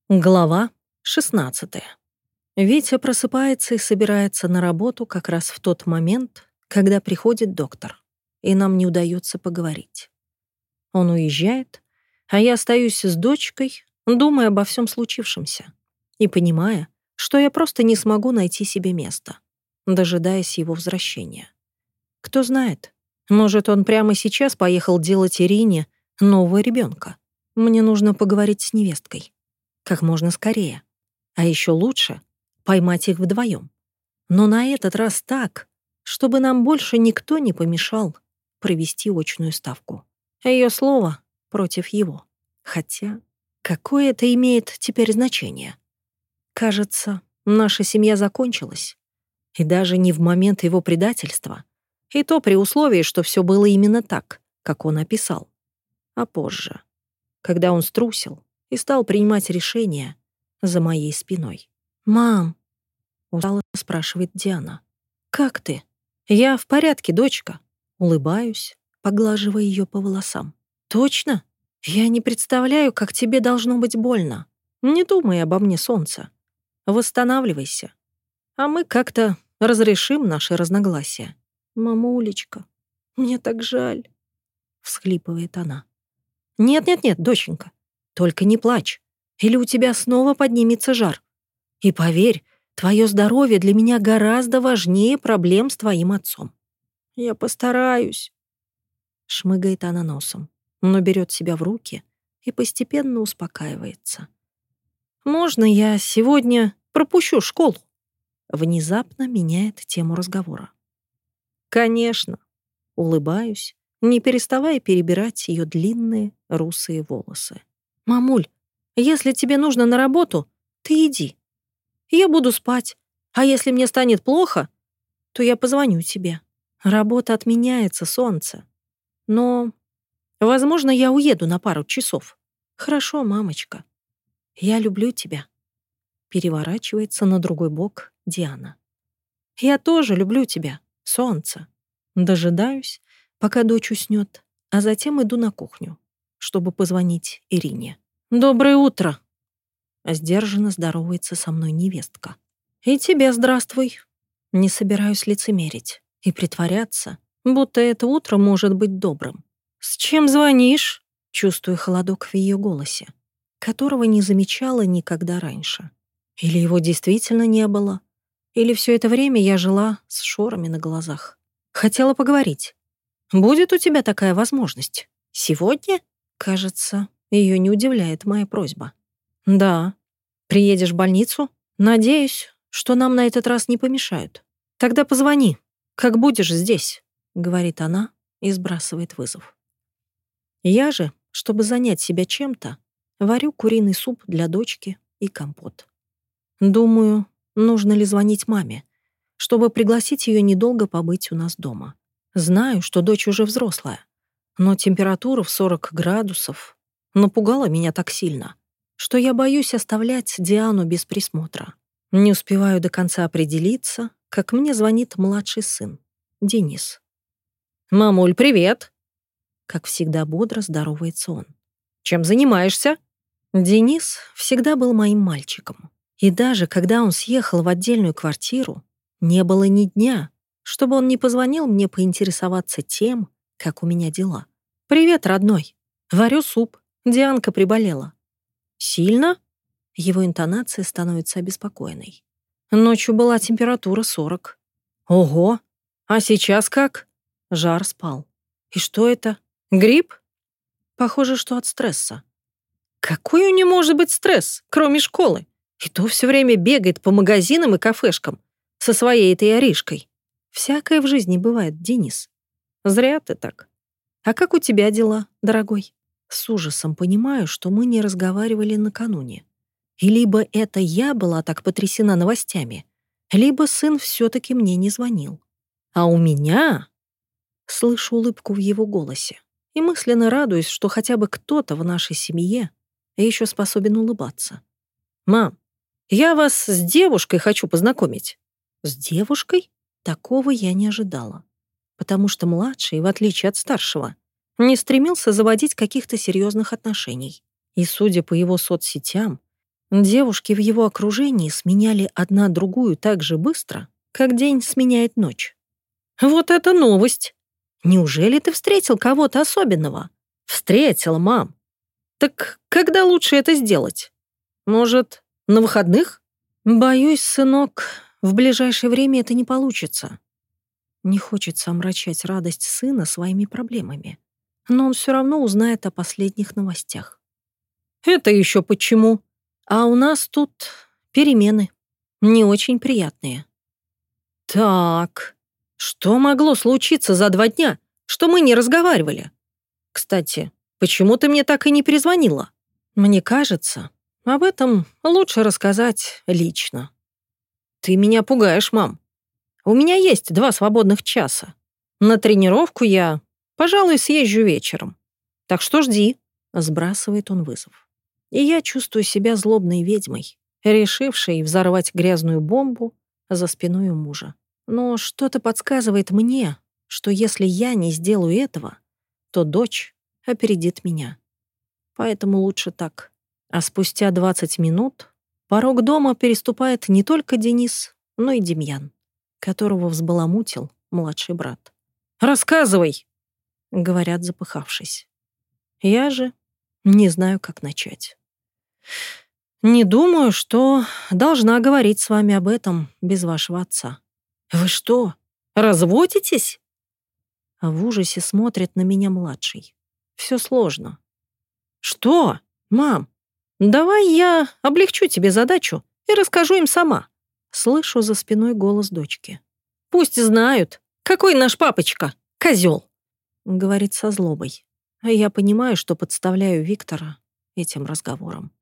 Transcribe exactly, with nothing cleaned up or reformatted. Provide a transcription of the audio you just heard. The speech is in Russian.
Глава шестнадцатая. Витя просыпается и собирается на работу как раз в тот момент, когда приходит доктор, и нам не удается поговорить. Он уезжает, а я остаюсь с дочкой, думая обо всем случившемся и понимая, что я просто не смогу найти себе места, дожидаясь его возвращения. Кто знает, может, он прямо сейчас поехал делать Ирине нового ребенка. Мне нужно поговорить с невесткой. Как можно скорее. А еще лучше поймать их вдвоем. Но на этот раз так, чтобы нам больше никто не помешал провести очную ставку. Ее слово против его. Хотя, какое это имеет теперь значение? Кажется, наша семья закончилась. И даже не в момент его предательства. И то при условии, что все было именно так, как он описал. А позже, когда он струсил и стал принимать решения за моей спиной. «Мам», — устало спрашивает Диана, — «как ты?» «Я в порядке, дочка». Улыбаюсь, поглаживая ее по волосам. «Точно? Я не представляю, как тебе должно быть больно. Не думай обо мне, солнце. Восстанавливайся. А мы как-то разрешим наши разногласия». «Мамулечка, мне так жаль», — всхлипывает она. «Нет-нет-нет, доченька, только не плачь, или у тебя снова поднимется жар. И поверь, твое здоровье для меня гораздо важнее проблем с твоим отцом». «Я постараюсь», — шмыгает она носом, но берет себя в руки и постепенно успокаивается. «Можно я сегодня пропущу школу?» Внезапно меняет тему разговора. «Конечно», — улыбаюсь, не переставая перебирать ее длинные русые волосы. «Мамуль, если тебе нужно на работу, ты иди. Я буду спать, а если мне станет плохо, то я позвоню тебе. Работа отменяется, солнце. Но, возможно, я уеду на пару часов. Хорошо, мамочка. Я люблю тебя». Переворачивается на другой бок Диана. «Я тоже люблю тебя, солнце». Дожидаюсь, пока дочь уснет, а затем иду на кухню, чтобы позвонить Ирине. «Доброе утро!» Сдержанно здоровается со мной невестка. «И тебе здравствуй!» Не собираюсь лицемерить и притворяться, будто это утро может быть добрым. «С чем звонишь?» Чувствую холодок в ее голосе, которого не замечала никогда раньше. Или его действительно не было, или все это время я жила с шорами на глазах. Хотела поговорить. «Будет у тебя такая возможность? Сегодня?» Кажется, ее не удивляет моя просьба. «Да. Приедешь в больницу? Надеюсь, что нам на этот раз не помешают. Тогда позвони, как будешь здесь», — говорит она и сбрасывает вызов. Я же, чтобы занять себя чем-то, варю куриный суп для дочки и компот. Думаю, нужно ли звонить маме, чтобы пригласить ее недолго побыть у нас дома. Знаю, что дочь уже взрослая, но температура в сорок градусов напугала меня так сильно, что я боюсь оставлять Диану без присмотра. Не успеваю до конца определиться, как мне звонит младший сын, Денис. «Мамуль, привет!» Как всегда бодро здоровается он. «Чем занимаешься?» Денис всегда был моим мальчиком. И даже когда он съехал в отдельную квартиру, не было ни дня, чтобы он не позвонил мне поинтересоваться тем, как у меня дела. «Привет, родной. Варю суп. Дианка приболела». «Сильно?» Его интонация становится обеспокоенной. «Ночью была температура сорок». «Ого! А сейчас как?» Жар спал. «И что это? Грипп?» «Похоже, что от стресса». «Какой у нее может быть стресс, кроме школы? И то все время бегает по магазинам и кафешкам со своей этой Аришкой. Всякое в жизни бывает, Денис. Зря ты так. А как у тебя дела, дорогой?» С ужасом понимаю, что мы не разговаривали накануне. И либо это я была так потрясена новостями, либо сын все-таки мне не звонил. А у меня... Слышу улыбку в его голосе и мысленно радуюсь, что хотя бы кто-то в нашей семье еще способен улыбаться. «Мам, я вас с девушкой хочу познакомить». «С девушкой?» Такого я не ожидала, потому что младший, в отличие от старшего, не стремился заводить каких-то серьезных отношений. И, судя по его соцсетям, Девушки в его окружении сменяли одна другую так же быстро, как день сменяет ночь. Вот это новость! Неужели ты встретил кого-то особенного? Встретил, мам. Так когда лучше это сделать? Может, на выходных? Боюсь, сынок, в ближайшее время это не получится. Не хочется омрачать радость сына своими проблемами. Но он все равно узнает о последних новостях. Это еще почему? А у нас тут перемены. Не очень приятные. Так, что могло случиться за два дня, что мы не разговаривали? Кстати, почему ты мне так и не перезвонила? Мне кажется, об этом лучше рассказать лично. Ты меня пугаешь, мам. У меня есть два свободных часа. На тренировку я, пожалуй, съезжу вечером. Так что жди. Сбрасывает он вызов. И я чувствую себя злобной ведьмой, решившей взорвать грязную бомбу за спиной у мужа. Но что-то подсказывает мне, что если я не сделаю этого, то дочь опередит меня. Поэтому лучше так. А спустя двадцать минут порог дома переступает не только Денис, но и Демьян, которого взбаламутил младший брат. «Рассказывай!» — говорят, запыхавшись. Я же не знаю, как начать. Не думаю, что должна говорить с вами об этом без вашего отца. Вы что, разводитесь? В ужасе смотрит на меня младший. Все сложно. Что? Мам, давай я облегчу тебе задачу и расскажу им сама. Слышу за спиной голос дочки. Пусть знают, какой наш папочка, козел, говорит со злобой. А я понимаю, что подставляю Виктора этим разговором.